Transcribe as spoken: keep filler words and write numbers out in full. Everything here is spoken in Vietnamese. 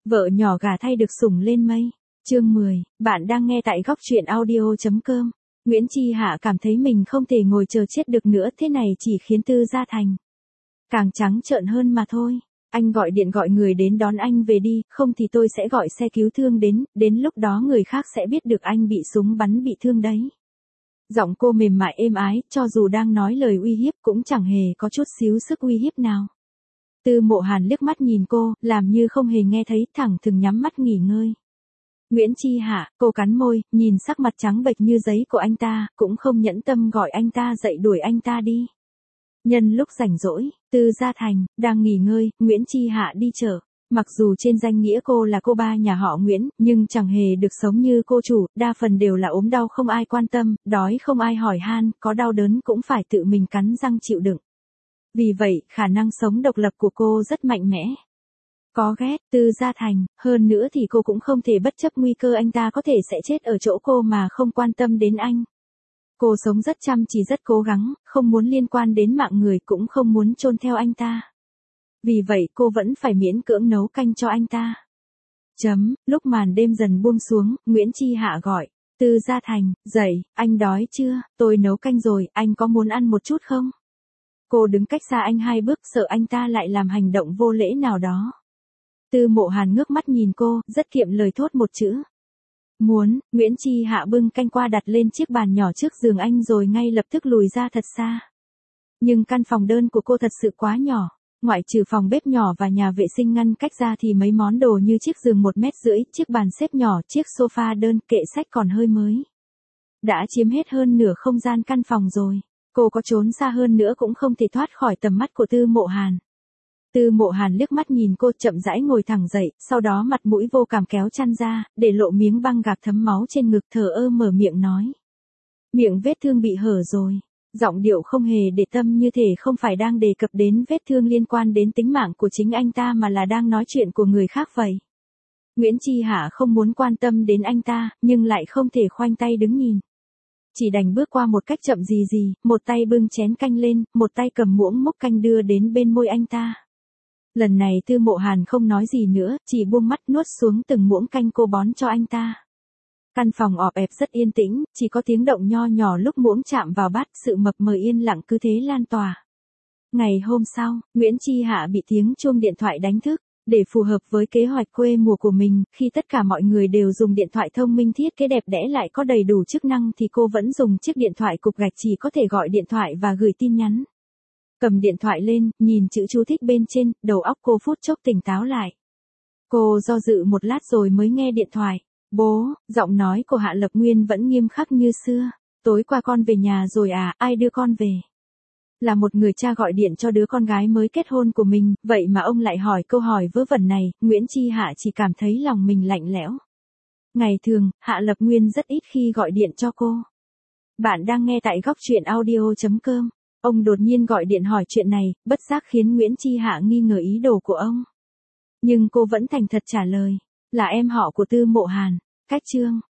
Vợ nhỏ gả thay được sủng lên mây. Chương mười, bạn đang nghe tại góc truyện audio.com. Nguyễn Chi Hạ cảm thấy mình không thể ngồi chờ chết được nữa, thế này chỉ khiến Tư Gia Thành càng trắng trợn hơn mà thôi. Anh gọi điện gọi người đến đón anh về đi, không thì tôi sẽ gọi xe cứu thương đến, đến lúc đó người khác sẽ biết được anh bị súng bắn bị thương đấy. Giọng cô mềm mại êm ái, cho dù đang nói lời uy hiếp cũng chẳng hề có chút xíu sức uy hiếp nào. Tư Mộ Hàn liếc mắt nhìn cô, làm như không hề nghe thấy, thẳng thừng nhắm mắt nghỉ ngơi. Nguyễn Chi Hạ, cô cắn môi, nhìn sắc mặt trắng bệch như giấy của anh ta, cũng không nhẫn tâm gọi anh ta dậy đuổi anh ta đi. Nhân lúc rảnh rỗi, Tư Gia Thành đang nghỉ ngơi, Nguyễn Chi Hạ đi chợ. Mặc dù trên danh nghĩa cô là cô ba nhà họ Nguyễn, nhưng chẳng hề được sống như cô chủ, đa phần đều là ốm đau không ai quan tâm, đói không ai hỏi han, có đau đớn cũng phải tự mình cắn răng chịu đựng. Vì vậy, khả năng sống độc lập của cô rất mạnh mẽ. Có ghét Tư Gia Thành, hơn nữa thì cô cũng không thể bất chấp nguy cơ anh ta có thể sẽ chết ở chỗ cô mà không quan tâm đến anh. Cô sống rất chăm chỉ rất cố gắng, không muốn liên quan đến mạng người cũng không muốn chôn theo anh ta. Vì vậy cô vẫn phải miễn cưỡng nấu canh cho anh ta. Chấm, lúc màn đêm dần buông xuống, Nguyễn Chi Hạ gọi. Tư Gia Thành, dậy, anh đói chưa, tôi nấu canh rồi, anh có muốn ăn một chút không? Cô đứng cách xa anh hai bước, sợ anh ta lại làm hành động vô lễ nào đó. Tư Mộ Hàn ngước mắt nhìn cô, rất kiệm lời thốt một chữ. Muốn. Nguyễn Chi Hạ bưng canh qua đặt lên chiếc bàn nhỏ trước giường anh rồi ngay lập tức lùi ra thật xa. Nhưng căn phòng đơn của cô thật sự quá nhỏ. Ngoại trừ phòng bếp nhỏ và nhà vệ sinh ngăn cách ra thì mấy món đồ như chiếc giường một mét rưỡi, chiếc bàn xếp nhỏ, chiếc sofa đơn, kệ sách còn hơi mới. Đã chiếm hết hơn nửa không gian căn phòng rồi. Cô có trốn xa hơn nữa cũng không thể thoát khỏi tầm mắt của Tư Mộ Hàn. Tư Mộ Hàn liếc mắt nhìn cô, chậm rãi ngồi thẳng dậy, sau đó mặt mũi vô cảm kéo chăn ra, để lộ miếng băng gạc thấm máu trên ngực, thờ ơ mở miệng nói. Miệng vết thương bị hở rồi. Giọng điệu không hề để tâm, như thể không phải đang đề cập đến vết thương liên quan đến tính mạng của chính anh ta mà là đang nói chuyện của người khác vậy. Nguyễn Chi Hạ không muốn quan tâm đến anh ta, nhưng lại không thể khoanh tay đứng nhìn. Chỉ đành bước qua một cách chậm gì gì, một tay bưng chén canh lên, một tay cầm muỗng múc canh đưa đến bên môi anh ta. Lần này Tư Mộ Hàn không nói gì nữa, chỉ buông mắt nuốt xuống từng muỗng canh cô bón cho anh ta. Căn phòng ọp ẹp rất yên tĩnh, chỉ có tiếng động nho nhỏ lúc muỗng chạm vào bát, sự mập mờ yên lặng cứ thế lan tỏa. Ngày hôm sau, Nguyễn Chi Hạ bị tiếng chuông điện thoại đánh thức. Để phù hợp với kế hoạch quê mùa của mình, khi tất cả mọi người đều dùng điện thoại thông minh thiết kế đẹp đẽ lại có đầy đủ chức năng thì cô vẫn dùng chiếc điện thoại cục gạch chỉ có thể gọi điện thoại và gửi tin nhắn. Cầm điện thoại lên, nhìn chữ chú thích bên trên, đầu óc cô phút chốc tỉnh táo lại. Cô do dự một lát rồi mới nghe điện thoại. Bố, giọng nói của Hạ Lập Nguyên vẫn nghiêm khắc như xưa. Tối qua con về nhà rồi à, ai đưa con về? Là một người cha gọi điện cho đứa con gái mới kết hôn của mình, vậy mà ông lại hỏi câu hỏi vớ vẩn này, Nguyễn Chi Hạ chỉ cảm thấy lòng mình lạnh lẽo. Ngày thường, Hạ Lập Nguyên rất ít khi gọi điện cho cô. Bạn đang nghe tại góc truyện audio.com. Ông đột nhiên gọi điện hỏi chuyện này, bất giác khiến Nguyễn Chi Hạ nghi ngờ ý đồ của ông. Nhưng cô vẫn thành thật trả lời, là em họ của Tư Mộ Hàn. Cách chương